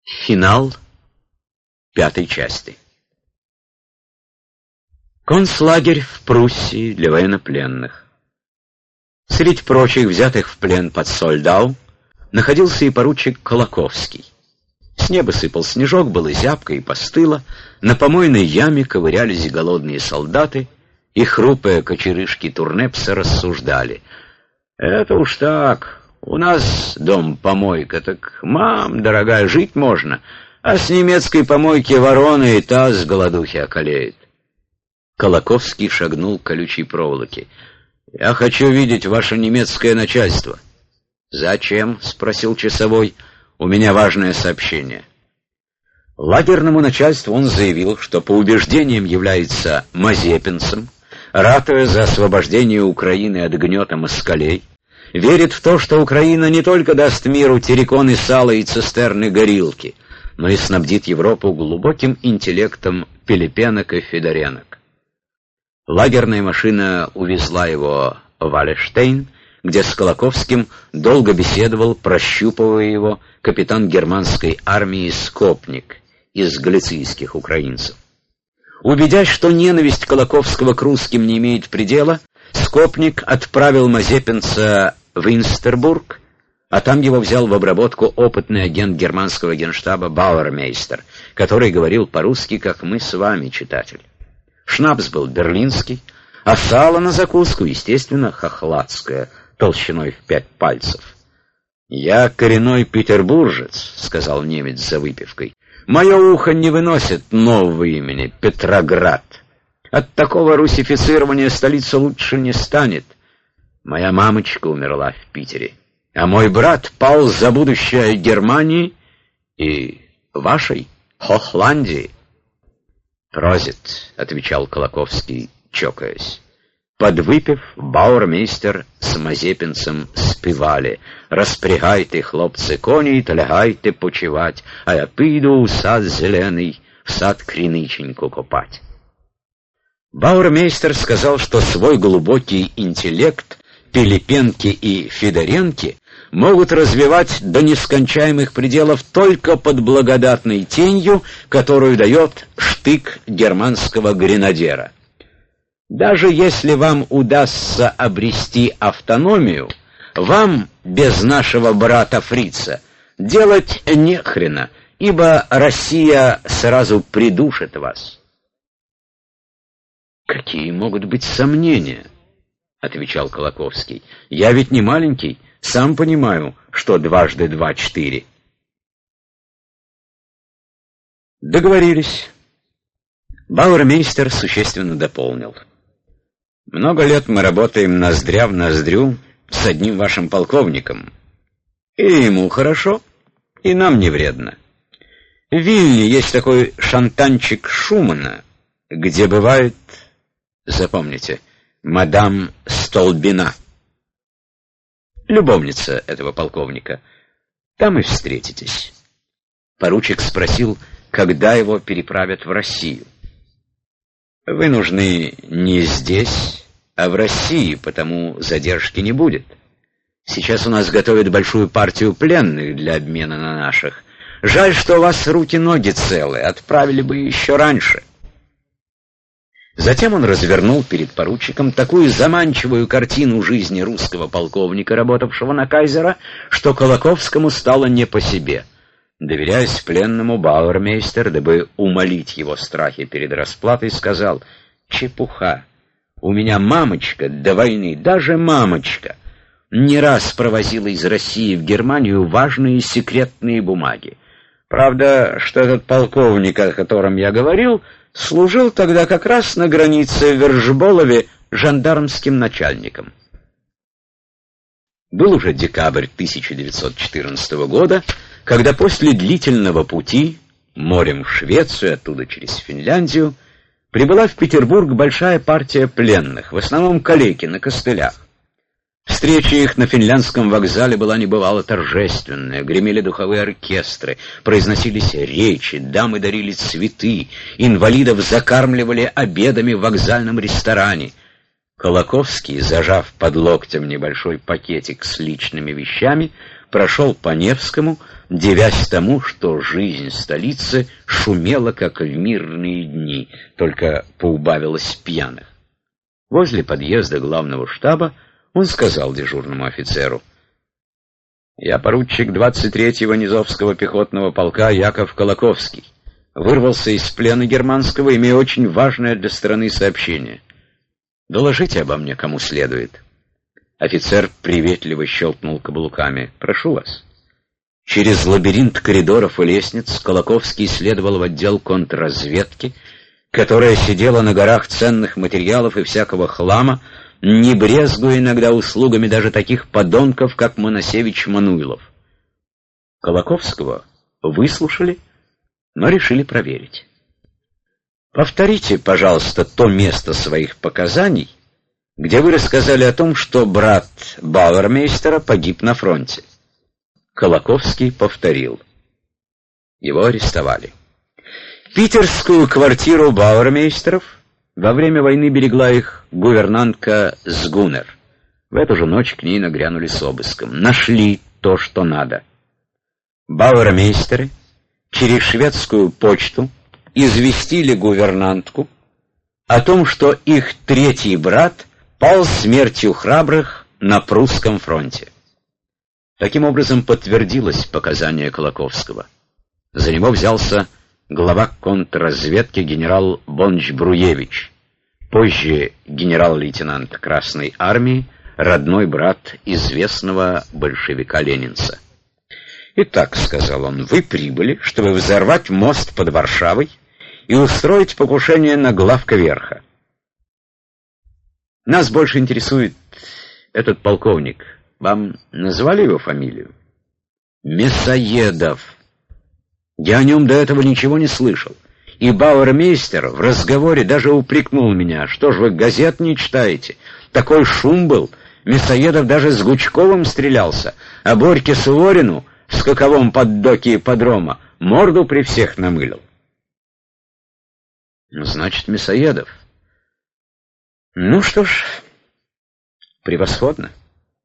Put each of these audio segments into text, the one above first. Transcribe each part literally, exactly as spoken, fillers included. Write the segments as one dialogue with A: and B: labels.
A: Финал пятой части. Концлагерь в Пруссии для военнопленных. Среди прочих взятых в плен под Сольдау находился и поручик Колоковский. С неба сыпал снежок, было зябко и постыло, на помойной яме ковырялись голодные солдаты, и, хрупая кочерышки Турнепса, рассуждали: «Это уж так, у нас дом-помойка, так, мам, дорогая, жить можно, а с немецкой помойки ворона и та с голодухи околеет». Колоковский шагнул к колючей проволоке. «Я хочу видеть ваше немецкое начальство». «Зачем?» — спросил часовой. «У меня важное сообщение». Лагерному начальству он заявил, что по убеждениям является мазепинцем, ратуя за освобождение Украины от гнета москалей, верит в то, что Украина не только даст миру терриконы, сало и цистерны горилки, но и снабдит Европу глубоким интеллектом пилипенок и федоренок. Лагерная машина увезла его в Алештейн, где с Колоковским долго беседовал, прощупывая его, капитан германской армии Скопник из галицийских украинцев. Убедясь, что ненависть Колоковского к русским не имеет предела, Скопник отправил мазепинца в Инстербург, а там его взял в обработку опытный агент германского генштаба Бауэрмейстер, который говорил по-русски, как мы с вами, читатель. Шнапс был берлинский, а сало на закуску, естественно, хохладское, толщиной в пять пальцев. «Я коренной петербуржец», — сказал немец за выпивкой. «Мое ухо не выносит нового имени — Петроград. От такого русифицирования столица лучше не станет. Моя мамочка умерла в Питере, а мой брат пал за будущее Германии и вашей Хохландии». «Прозит», — отвечал Колоковский, чокаясь. Подвыпив, бауэрмейстер с мазепинцем співали: «Розпрягайте, хлопці, коні, та лягайте почивать, а я піду у сад зелений, в сад криниченьку копать». Бауэрмейстер сказал, что свой глубокий интеллект Пилипенки и Федоренки могут развивать до нескончаемых пределов только под благодатной тенью, которую дает штык германского гренадера. Даже если вам удастся обрести автономию, вам, без нашего брата-фрица, делать нехрена, ибо Россия сразу придушит вас. «Какие могут быть сомнения?» — отвечал Колоковский. «Я ведь не маленький, сам понимаю, что дважды два — четыре». Договорились. Бауэрмейстер существенно дополнил: «Много лет мы работаем ноздря в ноздрю с одним вашим полковником. И ему хорошо, и нам не вредно. В Вильне есть такой шантанчик Шумана, где бывает, запомните, мадам Столбина, любовница этого полковника. Там и встретитесь». Поручик спросил, когда его переправят в Россию. «Вы нужны не здесь, а в России, потому задержки не будет. Сейчас у нас готовят большую партию пленных для обмена на наших. Жаль, что у вас руки-ноги целы, отправили бы еще раньше». Затем он развернул перед поручиком такую заманчивую картину жизни русского полковника, работавшего на кайзера, что Колоковскому стало не по себе. Доверяясь пленному, бауэрмейстер, дабы умолить его страхи перед расплатой, сказал: «Чепуха. У меня мамочка до войны, даже мамочка, не раз провозила из России в Германию важные секретные бумаги. Правда, что этот полковник, о котором я говорил, служил тогда как раз на границе в Вержболове жандармским начальником». Был уже декабрь тысяча девятьсот четырнадцатого года, когда после длительного пути морем в Швецию, оттуда через Финляндию, прибыла в Петербург большая партия пленных, в основном калеки на костылях. Встреча их на финляндском вокзале была небывало торжественная, гремели духовые оркестры, произносились речи, дамы дарили цветы, инвалидов закармливали обедами в вокзальном ресторане. Колоковский, зажав под локтем небольшой пакетик с личными вещами, прошел по Невскому, дивясь тому, что жизнь столицы шумела, как в мирные дни, только поубавилось пьяных. Возле подъезда главного штаба он сказал дежурному офицеру: «Я поручик двадцать третьего Низовского пехотного полка Яков Колоковский. Вырвался из плена германского, имея очень важное для страны сообщение. Доложите обо мне, кому следует». Офицер приветливо щелкнул каблуками. «Прошу вас». Через лабиринт коридоров и лестниц Колоковский следовал в отдел контрразведки, которая сидела на горах ценных материалов и всякого хлама, не брезгуя иногда услугами даже таких подонков, как Моносевич Мануилов. Колоковского выслушали, но решили проверить. «Повторите, пожалуйста, то место своих показаний, где вы рассказали о том, что брат Бауэрмейстера погиб на фронте». Колоковский повторил. Его арестовали. Питерскую квартиру Бауэрмейстеров во время войны берегла их гувернантка Сгунер. В эту же ночь к ней нагрянули с обыском. Нашли то, что надо. Бауэрмейстеры через шведскую почту известили гувернантку о том, что их третий брат пал смертью храбрых на прусском фронте. Таким образом подтвердилось показание Колоковского. За него взялся глава контрразведки генерал Бонч-Бруевич, позже генерал-лейтенант Красной армии, родной брат известного большевика-ленинца. «Итак, — сказал он, — вы прибыли, чтобы взорвать мост под Варшавой и устроить покушение на главковерха. Нас больше интересует этот полковник. Вам назвали его фамилию?» «Мясоедов. Я о нем до этого ничего не слышал. И Бауэрмейстер в разговоре даже упрекнул меня: что ж вы газет не читаете? Такой шум был. Мясоедов даже с Гучковым стрелялся, а Борьке Суворину в скаковом поддоке ипподрома морду при всех намылил». «Значит, Мясоедов. Ну что ж, превосходно».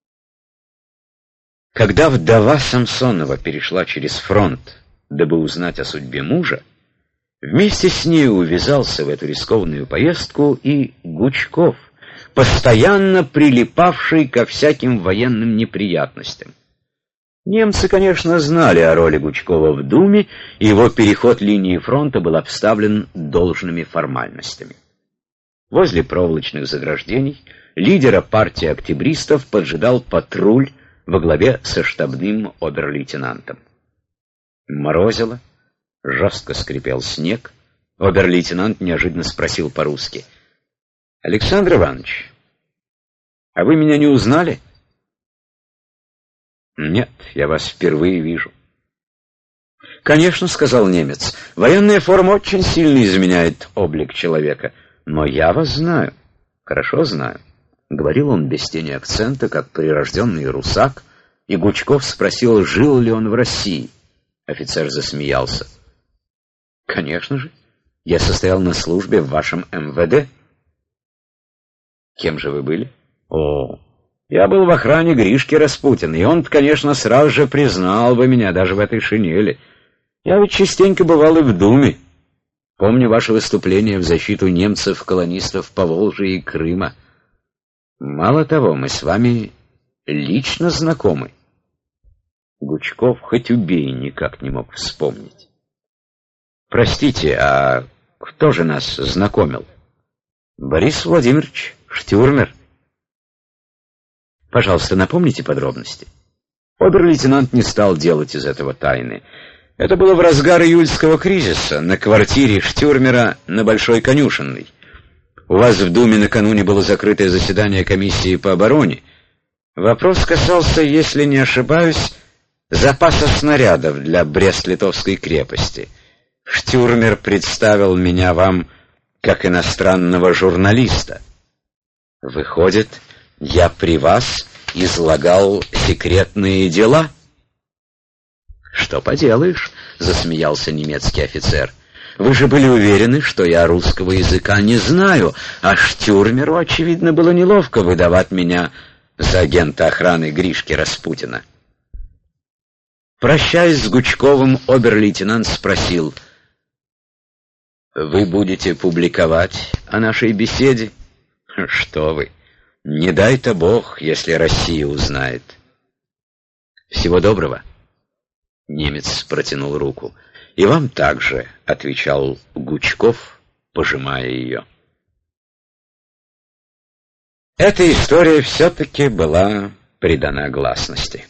A: Когда вдова Самсонова перешла через фронт, дабы узнать о судьбе мужа, вместе с ней увязался в эту рискованную поездку и Гучков, постоянно прилипавший ко всяким военным неприятностям. Немцы, конечно, знали о роли Гучкова в Думе, и его переход линии фронта был обставлен должными формальностями. Возле проволочных заграждений лидера партии октябристов поджидал патруль во главе со штабным обер-лейтенантом. Морозило, жестко скрипел снег. Обер-лейтенант неожиданно спросил по-русски: «Александр Иванович, а вы меня не узнали?» «Нет, я вас впервые вижу». «Конечно, — сказал немец, — военная форма очень сильно изменяет облик человека, но я вас знаю, хорошо знаю». Говорил он без тени акцента, как прирожденный русак, и Гучков спросил, жил ли он в России. Офицер засмеялся. «Конечно же, я состоял на службе в вашем эм вэ дэ». «Кем же вы были?» «О, я был в охране Гришки Распутина, и он, конечно, сразу же признал бы меня даже в этой шинели. Я ведь частенько бывал и в Думе. Помню ваше выступление в защиту немцев-колонистов Поволжья и Крыма. Мало того, мы с вами лично знакомы». Гучков хоть убей никак не мог вспомнить. «Простите, а кто же нас знакомил?» «Борис Владимирович Штюрмер». «Пожалуйста, напомните подробности». Обер-лейтенант не стал делать из этого тайны. Это было в разгар июльского кризиса на квартире Штюрмера на Большой Конюшенной. У вас в Думе накануне было закрытое заседание комиссии по обороне. Вопрос касался, если не ошибаюсь, запаса снарядов для Брест-Литовской крепости. Штюрмер представил меня вам как иностранного журналиста. Выходит, я при вас излагал секретные дела? «Что поделаешь?» — засмеялся немецкий офицер. «Вы же были уверены, что я русского языка не знаю, а Штюрмеру, очевидно, было неловко выдавать меня за агента охраны Гришки Распутина». Прощаясь с Гучковым, обер-лейтенант спросил: «Вы будете публиковать о нашей беседе?» «Что вы! Не дай-то Бог, если Россия узнает». «Всего доброго». Немец протянул руку. «И вам также», — отвечал Гучков, пожимая ее. Эта история все-таки была придана гласности.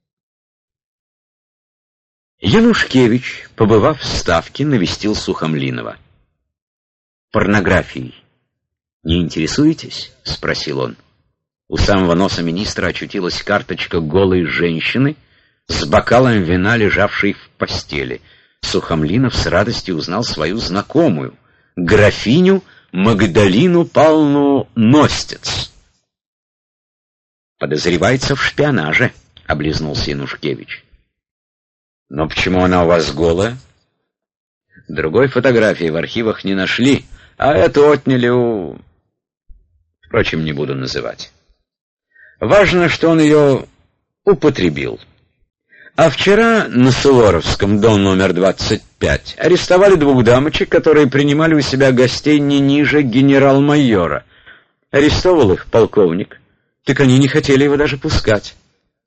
A: Янушкевич, побывав в Ставке, навестил Сухомлинова. «Порнографией не интересуетесь?» — спросил он. У самого носа министра очутилась карточка голой женщины с бокалом вина, лежавшей в постели. Сухомлинов с радостью узнал свою знакомую, графиню Магдалину Павловну Ностец. «Подозревается в шпионаже», — облизнулся Янушкевич. «Но почему она у вас голая?» «Другой фотографии в архивах не нашли, а эту отняли у...» Впрочем, не буду называть. Важно, что он ее употребил. А вчера на Суворовском, дом номер двадцать пять, арестовали двух дамочек, которые принимали у себя гостей не ниже генерал-майора. Арестовал их полковник, так они не хотели его даже пускать.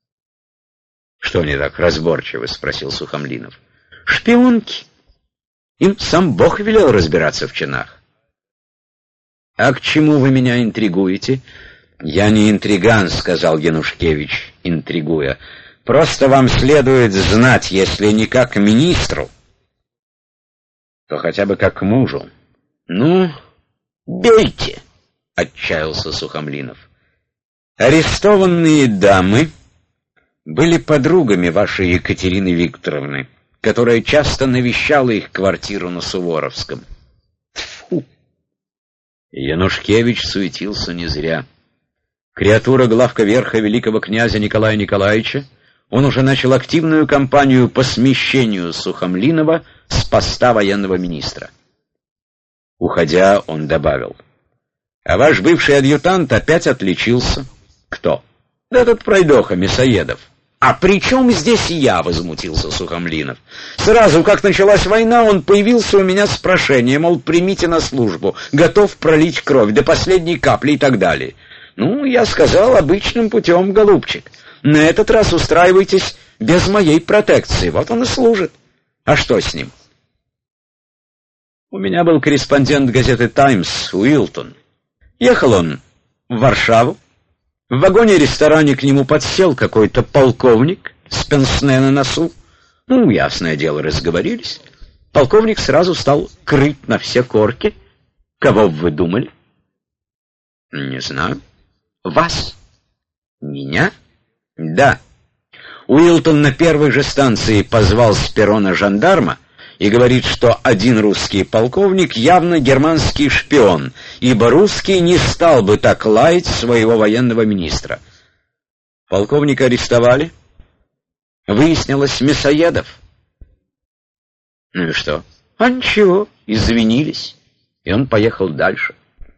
A: «Что они так разборчивы?» — спросил Сухомлинов. «Шпионки. Им сам Бог велел разбираться в чинах». «А к чему вы меня интригуете?» «Я не интриган», — сказал Янушкевич, интригуя. «Просто вам следует знать, если не как министру, то хотя бы как мужу». «Ну, бейте», — отчаялся Сухомлинов. «Арестованные дамы были подругами вашей Екатерины Викторовны, которая часто навещала их квартиру на Суворовском». Тьфу! Янушкевич суетился не зря. Креатура главковерха великого князя Николая Николаевича, он уже начал активную кампанию по смещению Сухомлинова с поста военного министра. Уходя, он добавил: «А ваш бывший адъютант опять отличился». «Кто?» «Да этот пройдоха Мясоедов». «А при чем здесь я?» — возмутился Сухомлинов. «Сразу, как началась война, он появился у меня с прошением, мол, примите на службу, готов пролить кровь до последней капли и так далее. Ну, я сказал, обычным путем, голубчик. На этот раз устраивайтесь без моей протекции, вот он и служит. А что с ним?» У меня был корреспондент газеты «Таймс» Уилтон. Ехал он в Варшаву. В вагоне-ресторане к нему подсел какой-то полковник с пенсне на носу. Ну, ясное дело, разговорились. Полковник сразу стал крыть на все корки. Кого бы вы думали? Не знаю. Вас? Меня? Да. Уилтон на первой же станции позвал с перрона жандарма и говорит, что один русский полковник явно германский шпион, ибо русский не стал бы так лаять своего военного министра. Полковника арестовали. Выяснилось, Мясоедов. Ну и что? А ничего, извинились, и он поехал дальше.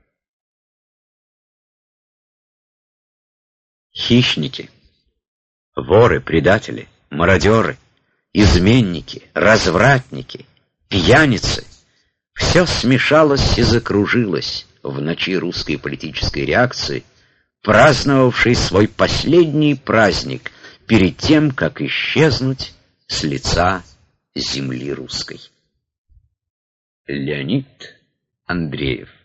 A: Хищники, воры, предатели, мародеры, изменники, развратники, пьяницы — все смешалось и закружилось в ночи русской политической реакции, праздновавшей свой последний праздник перед тем, как исчезнуть с лица земли русской. Леонид Андреев.